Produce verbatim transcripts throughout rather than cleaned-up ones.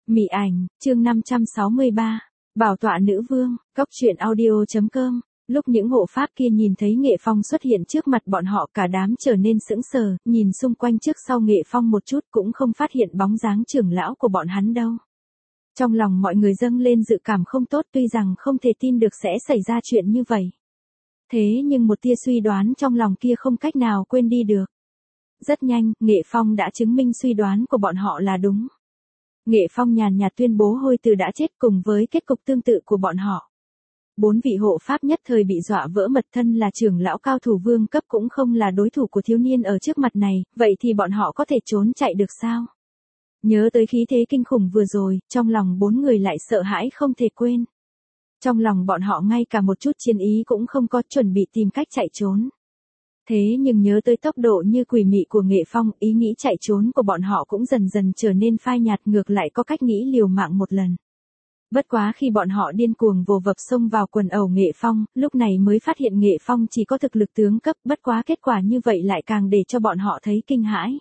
Mị ảnh, chương năm trăm sáu mươi ba. Bảo tọa nữ vương, Cóc truyện audio.com. Lúc những hộ pháp kia nhìn thấy Nghệ Phong xuất hiện trước mặt bọn họ, cả đám trở nên sững sờ, nhìn xung quanh trước sau Nghệ Phong một chút cũng không phát hiện bóng dáng trưởng lão của bọn hắn đâu. Trong lòng mọi người dâng lên dự cảm không tốt, tuy rằng không thể tin được sẽ xảy ra chuyện như vậy. Thế nhưng một tia suy đoán trong lòng kia không cách nào quên đi được. Rất nhanh, Nghệ Phong đã chứng minh suy đoán của bọn họ là đúng. Nghệ Phong nhàn nhạt tuyên bố Hôi Từ đã chết, cùng với kết cục tương tự của bọn họ. Bốn vị hộ pháp nhất thời bị dọa vỡ mật, thân là trưởng lão cao thủ vương cấp cũng không là đối thủ của thiếu niên ở trước mặt này, vậy thì bọn họ có thể trốn chạy được sao? Nhớ tới khí thế kinh khủng vừa rồi, trong lòng bốn người lại sợ hãi không thể quên. Trong lòng bọn họ ngay cả một chút chiến ý cũng không có, chuẩn bị tìm cách chạy trốn. Thế nhưng nhớ tới tốc độ như quỷ mị của Nghệ Phong, ý nghĩ chạy trốn của bọn họ cũng dần dần trở nên phai nhạt, ngược lại có cách nghĩ liều mạng một lần. Bất quá khi bọn họ điên cuồng vồ vập xông vào quần ẩu Nghệ Phong, lúc này mới phát hiện Nghệ Phong chỉ có thực lực tướng cấp, bất quá kết quả như vậy lại càng để cho bọn họ thấy kinh hãi.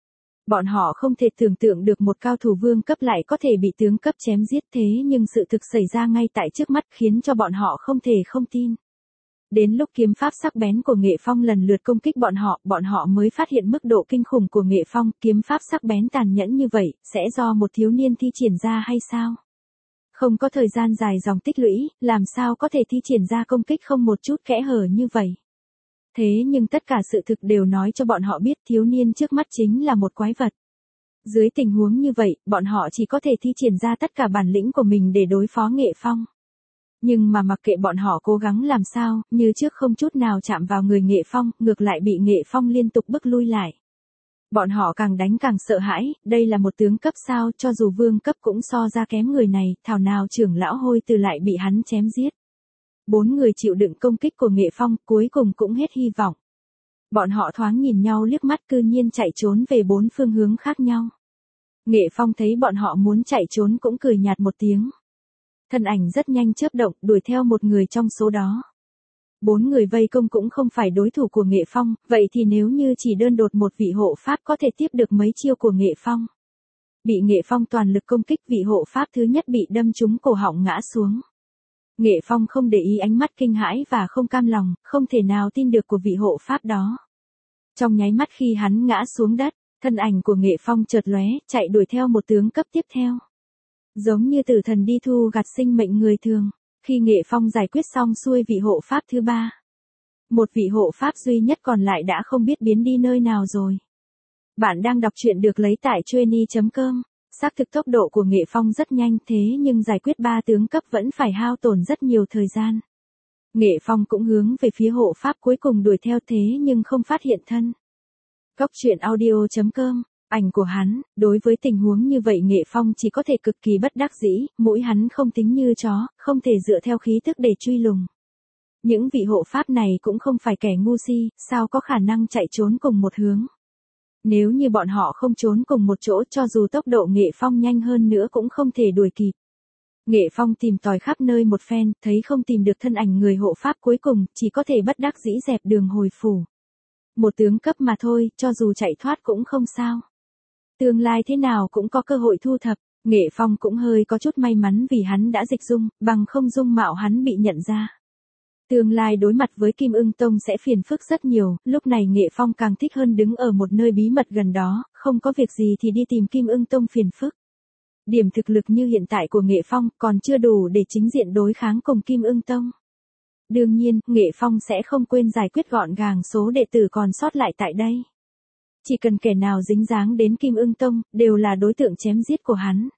Bọn họ không thể tưởng tượng được một cao thủ vương cấp lại có thể bị tướng cấp chém giết, thế nhưng sự thực xảy ra ngay tại trước mắt khiến cho bọn họ không thể không tin. Đến lúc kiếm pháp sắc bén của Nghệ Phong lần lượt công kích bọn họ, bọn họ mới phát hiện mức độ kinh khủng của Nghệ Phong, kiếm pháp sắc bén tàn nhẫn như vậy, sẽ do một thiếu niên thi triển ra hay sao? Không có thời gian dài dòng tích lũy, làm sao có thể thi triển ra công kích không một chút kẽ hở như vậy? Thế nhưng tất cả sự thực đều nói cho bọn họ biết thiếu niên trước mắt chính là một quái vật. Dưới tình huống như vậy, bọn họ chỉ có thể thi triển ra tất cả bản lĩnh của mình để đối phó Nghệ Phong. Nhưng mà mặc kệ bọn họ cố gắng làm sao, như trước không chút nào chạm vào người Nghệ Phong, ngược lại bị Nghệ Phong liên tục bức lui lại. Bọn họ càng đánh càng sợ hãi, đây là một tướng cấp sao, cho dù vương cấp cũng so ra kém người này, thảo nào trưởng lão Hôi Từ lại bị hắn chém giết. Bốn người chịu đựng công kích của Nghệ Phong, cuối cùng cũng hết hy vọng. Bọn họ thoáng nhìn nhau liếc mắt, cư nhiên chạy trốn về bốn phương hướng khác nhau. Nghệ Phong thấy bọn họ muốn chạy trốn cũng cười nhạt một tiếng. Thân ảnh rất nhanh chớp động, đuổi theo một người trong số đó. Bốn người vây công cũng không phải đối thủ của Nghệ Phong, vậy thì nếu như chỉ đơn đột một vị hộ pháp có thể tiếp được mấy chiêu của Nghệ Phong. Bị Nghệ Phong toàn lực công kích, vị hộ pháp thứ nhất bị đâm trúng cổ họng ngã xuống. Nghệ Phong không để ý ánh mắt kinh hãi và không cam lòng, không thể nào tin được của vị hộ pháp đó. Trong nháy mắt khi hắn ngã xuống đất, thân ảnh của Nghệ Phong chợt lóe, chạy đuổi theo một tướng cấp tiếp theo. Giống như tử thần đi thu gặt sinh mệnh người thường, khi Nghệ Phong giải quyết xong xuôi vị hộ pháp thứ ba. Một vị hộ pháp duy nhất còn lại đã không biết biến đi nơi nào rồi. Bạn đang đọc truyện được lấy tại chueny chấm com. Xác thực tốc độ của Nghệ Phong rất nhanh, thế nhưng giải quyết ba tướng cấp vẫn phải hao tổn rất nhiều thời gian. Nghệ Phong cũng hướng về phía hộ pháp cuối cùng đuổi theo, thế nhưng không phát hiện thân. Cóc truyện audio.com. Ảnh của hắn, đối với tình huống như vậy Nghệ Phong chỉ có thể cực kỳ bất đắc dĩ, mũi hắn không tính như chó, không thể dựa theo khí thức để truy lùng. Những vị hộ pháp này cũng không phải kẻ ngu si, sao có khả năng chạy trốn cùng một hướng. Nếu như bọn họ không trốn cùng một chỗ, cho dù tốc độ Nghệ Phong nhanh hơn nữa cũng không thể đuổi kịp. Nghệ Phong tìm tòi khắp nơi một phen, thấy không tìm được thân ảnh người hộ pháp cuối cùng, chỉ có thể bất đắc dĩ dẹp đường hồi phủ. Một tướng cấp mà thôi, cho dù chạy thoát cũng không sao. Tương lai thế nào cũng có cơ hội thu thập. Nghệ Phong cũng hơi có chút may mắn vì hắn đã dịch dung, bằng không dung mạo hắn bị nhận ra. Tương lai đối mặt với Kim Ưng Tông sẽ phiền phức rất nhiều, lúc này Nghệ Phong càng thích hơn đứng ở một nơi bí mật gần đó, không có việc gì thì đi tìm Kim Ưng Tông phiền phức. Điểm thực lực như hiện tại của Nghệ Phong còn chưa đủ để chính diện đối kháng cùng Kim Ưng Tông. Đương nhiên, Nghệ Phong sẽ không quên giải quyết gọn gàng số đệ tử còn sót lại tại đây. Chỉ cần kẻ nào dính dáng đến Kim Ưng Tông, đều là đối tượng chém giết của hắn.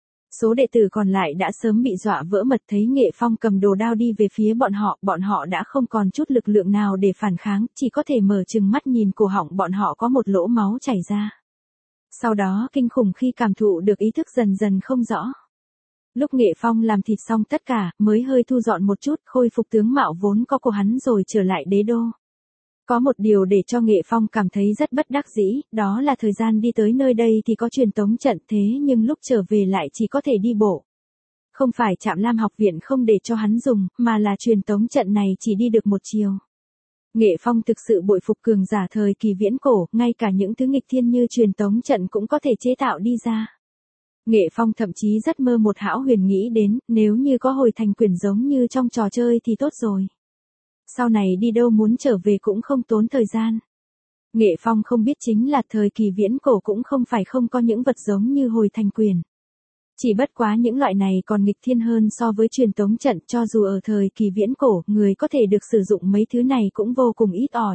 Số đệ tử còn lại đã sớm bị dọa vỡ mật, thấy Nghệ Phong cầm đồ đao đi về phía bọn họ, bọn họ đã không còn chút lực lượng nào để phản kháng, chỉ có thể mở trừng mắt nhìn cổ họng bọn họ có một lỗ máu chảy ra. Sau đó kinh khủng khi cảm thụ được ý thức dần dần không rõ. Lúc Nghệ Phong làm thịt xong tất cả, mới hơi thu dọn một chút, khôi phục tướng mạo vốn có của hắn rồi trở lại đế đô. Có một điều để cho Nghệ Phong cảm thấy rất bất đắc dĩ, đó là thời gian đi tới nơi đây thì có truyền tống trận, thế nhưng lúc trở về lại chỉ có thể đi bộ. Không phải Trạm Lam học viện không để cho hắn dùng, mà là truyền tống trận này chỉ đi được một chiều. Nghệ Phong thực sự bội phục cường giả thời kỳ viễn cổ, ngay cả những thứ nghịch thiên như truyền tống trận cũng có thể chế tạo đi ra. Nghệ Phong thậm chí rất mơ một hão huyền nghĩ đến, nếu như có hồi thành quyền giống như trong trò chơi thì tốt rồi. Sau này đi đâu muốn trở về cũng không tốn thời gian. Nghệ Phong không biết chính là thời kỳ viễn cổ cũng không phải không có những vật giống như hồi thành quyền. Chỉ bất quá những loại này còn nghịch thiên hơn so với truyền tống trận, cho dù ở thời kỳ viễn cổ, người có thể được sử dụng mấy thứ này cũng vô cùng ít ỏi.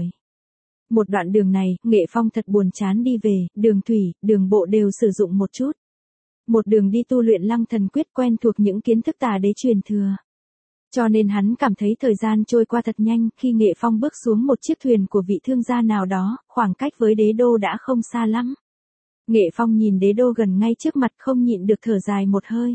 Một đoạn đường này, Nghệ Phong thật buồn chán đi về, đường thủy, đường bộ đều sử dụng một chút. Một đường đi tu luyện Lăng Thần Quyết quen thuộc những kiến thức tà đế truyền thừa. Cho nên hắn cảm thấy thời gian trôi qua thật nhanh, khi Nghệ Phong bước xuống một chiếc thuyền của vị thương gia nào đó, khoảng cách với đế đô đã không xa lắm. Nghệ Phong nhìn đế đô gần ngay trước mặt không nhịn được thở dài một hơi.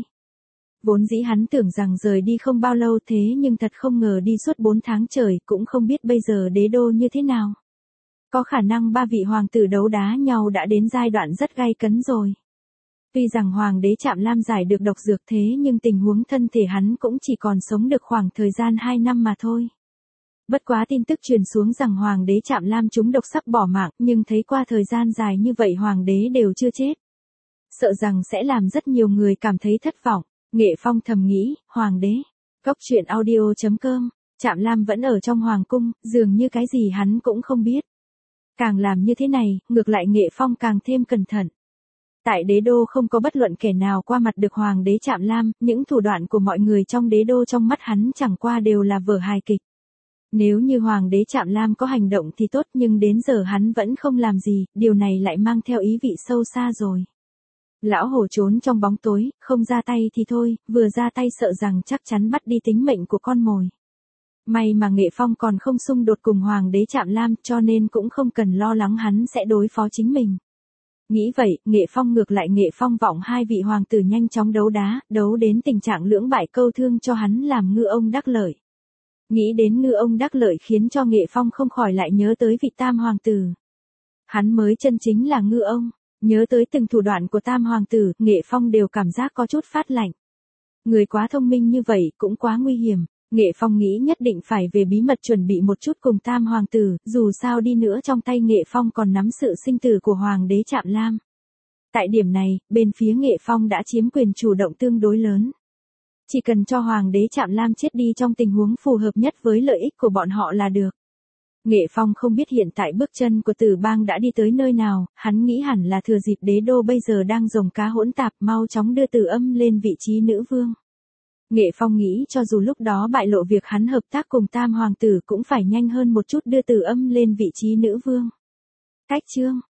Vốn dĩ hắn tưởng rằng rời đi không bao lâu thế nhưng thật không ngờ đi suốt bốn tháng trời, cũng không biết bây giờ đế đô như thế nào. Có khả năng ba vị hoàng tử đấu đá nhau đã đến giai đoạn rất gay cấn rồi. Tuy rằng hoàng đế Trạm Lam giải được độc dược thế nhưng tình huống thân thể hắn cũng chỉ còn sống được khoảng thời gian hai năm mà thôi. Bất quá tin tức truyền xuống rằng hoàng đế Trạm Lam trúng độc sắp bỏ mạng, nhưng thấy qua thời gian dài như vậy hoàng đế đều chưa chết. Sợ rằng sẽ làm rất nhiều người cảm thấy thất vọng. Nghệ Phong thầm nghĩ, hoàng đế. Cốc truyện audio chấm com, Trạm Lam vẫn ở trong hoàng cung, dường như cái gì hắn cũng không biết. Càng làm như thế này, ngược lại Nghệ Phong càng thêm cẩn thận. Tại đế đô không có bất luận kẻ nào qua mặt được hoàng đế Trạm Lam, những thủ đoạn của mọi người trong đế đô trong mắt hắn chẳng qua đều là vở hài kịch. Nếu như hoàng đế Trạm Lam có hành động thì tốt, nhưng đến giờ hắn vẫn không làm gì, điều này lại mang theo ý vị sâu xa rồi. Lão hổ trốn trong bóng tối, không ra tay thì thôi, vừa ra tay sợ rằng chắc chắn bắt đi tính mệnh của con mồi. May mà Nghệ Phong còn không xung đột cùng hoàng đế Trạm Lam, cho nên cũng không cần lo lắng hắn sẽ đối phó chính mình. Nghĩ vậy, Nghệ Phong ngược lại Nghệ Phong vọng hai vị hoàng tử nhanh chóng đấu đá, đấu đến tình trạng lưỡng bại câu thương cho hắn làm ngư ông đắc lợi. Nghĩ đến ngư ông đắc lợi khiến cho Nghệ Phong không khỏi lại nhớ tới vị tam hoàng tử. Hắn mới chân chính là ngư ông, nhớ tới từng thủ đoạn của tam hoàng tử, Nghệ Phong đều cảm giác có chút phát lạnh. Người quá thông minh như vậy cũng quá nguy hiểm. Nghệ Phong nghĩ nhất định phải về bí mật chuẩn bị một chút cùng tam hoàng tử, dù sao đi nữa trong tay Nghệ Phong còn nắm sự sinh tử của hoàng đế Trạm Lam. Tại điểm này, bên phía Nghệ Phong đã chiếm quyền chủ động tương đối lớn. Chỉ cần cho hoàng đế Trạm Lam chết đi trong tình huống phù hợp nhất với lợi ích của bọn họ là được. Nghệ Phong không biết hiện tại bước chân của Tử Bang đã đi tới nơi nào, hắn nghĩ hẳn là thừa dịp đế đô bây giờ đang rồng cá hỗn tạp, mau chóng đưa Tử Âm lên vị trí nữ vương. Nghệ Phong nghĩ cho dù lúc đó bại lộ việc hắn hợp tác cùng tam hoàng tử cũng phải nhanh hơn một chút đưa Tử Âm lên vị trí nữ vương. Cách chương